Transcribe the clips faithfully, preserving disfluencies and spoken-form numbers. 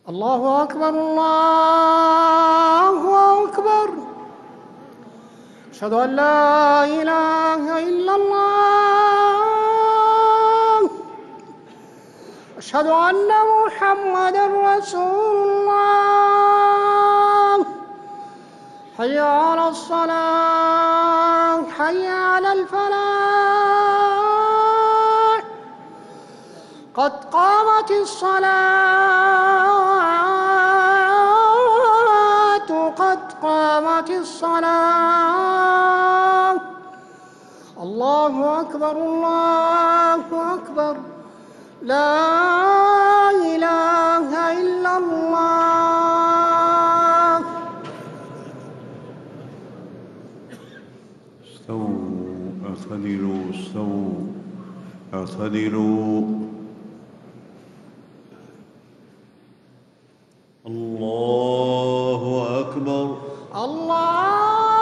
الله أكبر الله أكبر. أشهد أن لا إله إلا الله. أشهد أن محمدًا رسول الله. حي على الصلاة، حي على الفلاح، قد قامت الصلاة، قد قامت الصلاة. الله أكبر الله أكبر. لا إله إلا الله. استووا اعتدلوا استووا اعتدلوا. الله أكبر الله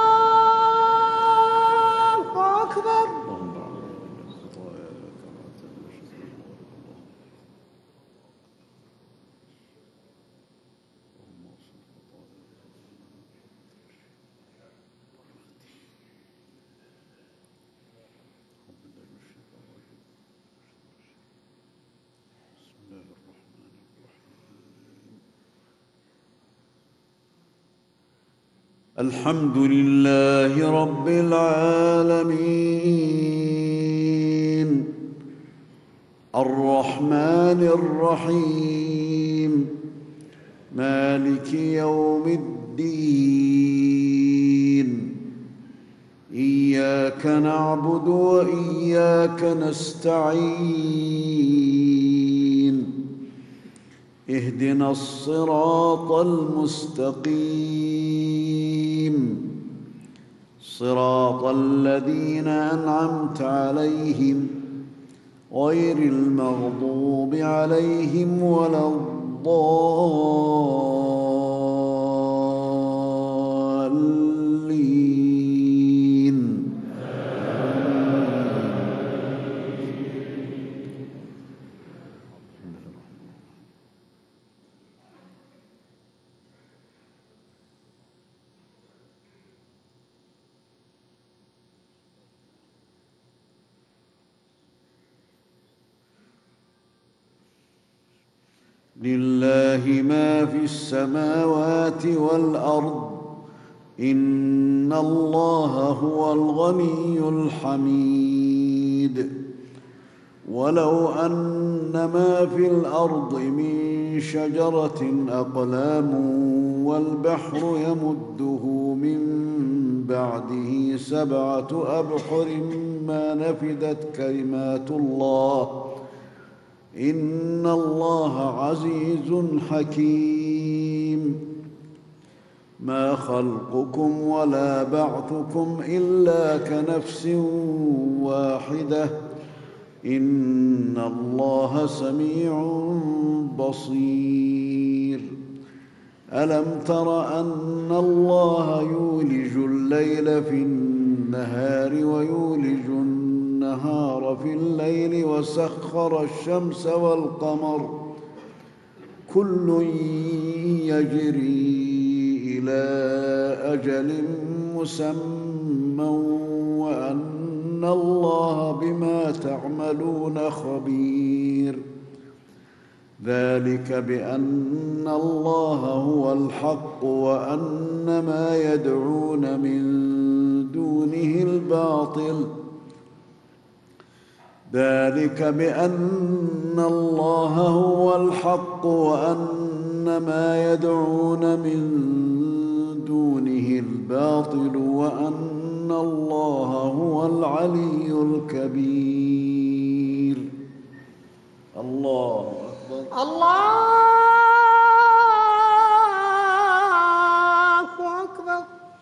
أكبر. الحمد لله رب العالمين الرحمن الرحيم مالك يوم الدين. إياك نعبد وإياك نستعين. اهدنا الصراط المستقيم صراط الذين أنعمت عليهم غير المغضوب عليهم ولا الضالين. لله ما في السماوات والأرض. إن الله هو الغني الحميد. ولو أن ما في الأرض من شجرة أقلام والبحر يمده من بعده سبعة أبحر ما نفدت كلمات الله إن الله عزيز حكيم. ما خلقكم ولا بعثكم إلا كنفس واحدة إن الله سميع بصير. ألم تر أن الله يولج الليل في النهار ويولج النهار في الليل وسخر الشمس والقمر كل يجري إلى أجل مسمى وأن الله بما تعملون خبير. ذلك بأن الله هو الحق وأن ما يدعون من دونه الباطل. ذلك بأن الله هو الحق وأن ما يدعون من دونه الباطل وأن الله هو العلي الكبير. الله أكبر. الله أكبر.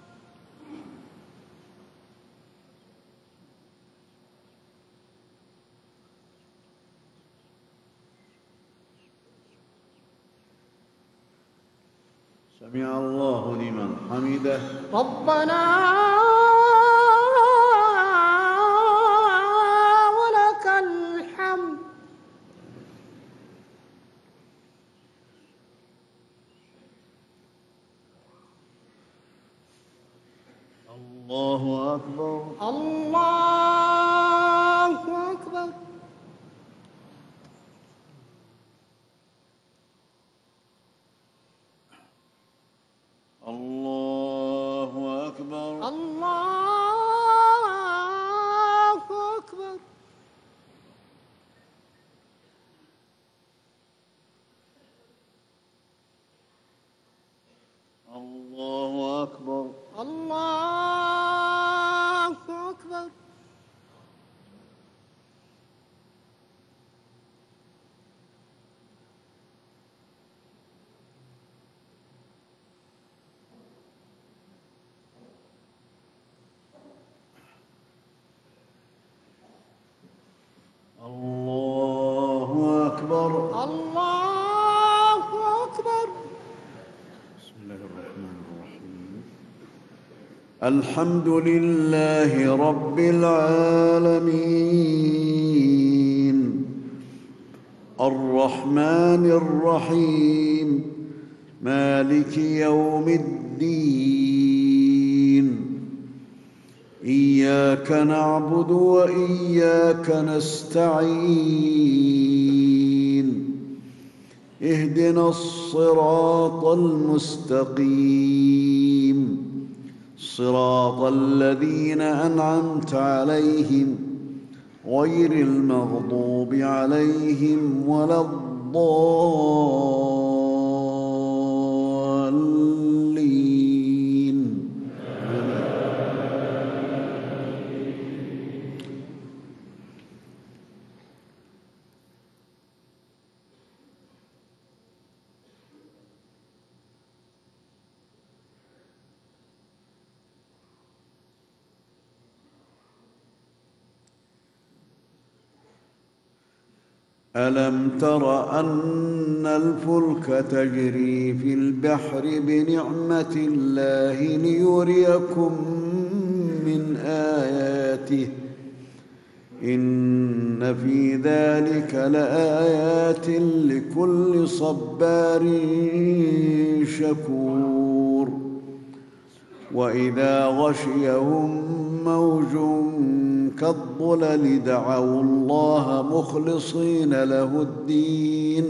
سمع الله لمن حمده. ربنا ولك الحمد. الله أكبر. الله أكبر. الله أكبر. الله أكبر. الله أكبر. الله أكبر. الله أكبر. الله أكبر. بسم الله الرحمن الرحيم. الحمد لله رب العالمين الرحمن الرحيم مالك يوم الدين إياك نعبد وإياك نستعين اهدنا الصراط المستقيم صراط الذين أنعمت عليهم غير المغضوب عليهم ولا الضالين. ألم تر أن الفلك تجري في البحر بنعمة الله ليريكم من آياته إن في ذلك لآيات لكل صبار شكور. وإذا غشيهم موج كالظلل دعوا الله مخلصين له الدين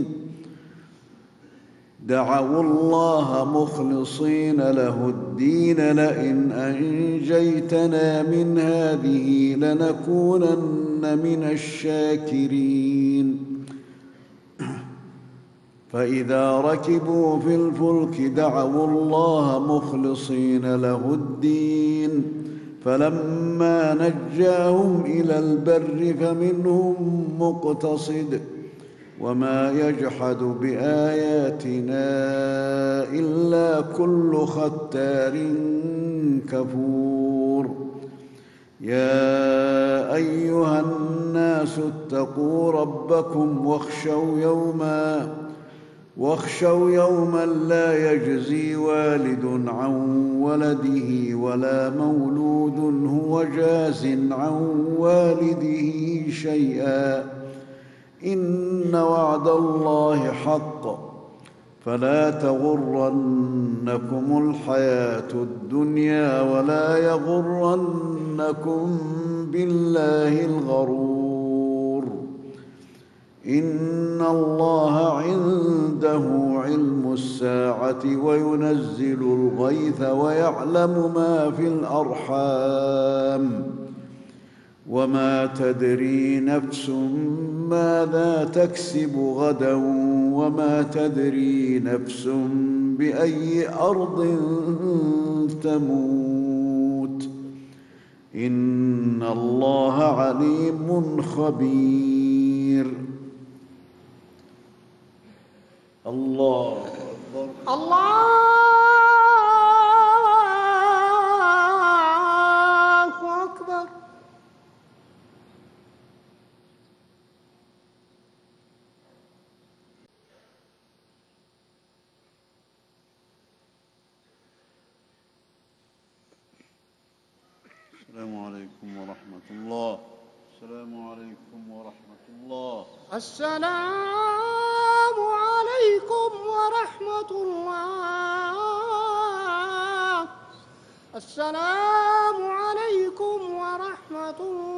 دعوا الله مخلصين له الدين لئن أنجيتنا من هذه لنكونن من الشاكرين. فإذا ركبوا في الفلك دعوا الله مخلصين له الدين فلما نجاهم إلى البر فمنهم مقتصد وما يجحد بآياتنا إلا كل ختار كفور. يا أيها الناس اتقوا ربكم واخشوا يوما واخشوا يوما لا يجزي والد عن ولده ولا مولود هو جاز عن والده شيئا إن وعد الله حق فلا تغرنكم الحياة الدنيا ولا يغرنكم بالله الغرور. إن الله عنده علم الساعة وينزل الغيث ويعلم ما في الأرحام وما تدري نفس ماذا تكسب غدا وما تدري نفس بأي أرض تموت إن الله عليم خبير. الله أكبر. الله أكبر. السلام عليكم ورحمة الله. السلام عليكم ورحمة الله. السلام عليكم ورحمة الله. السلام السلام عليكم ورحمة الله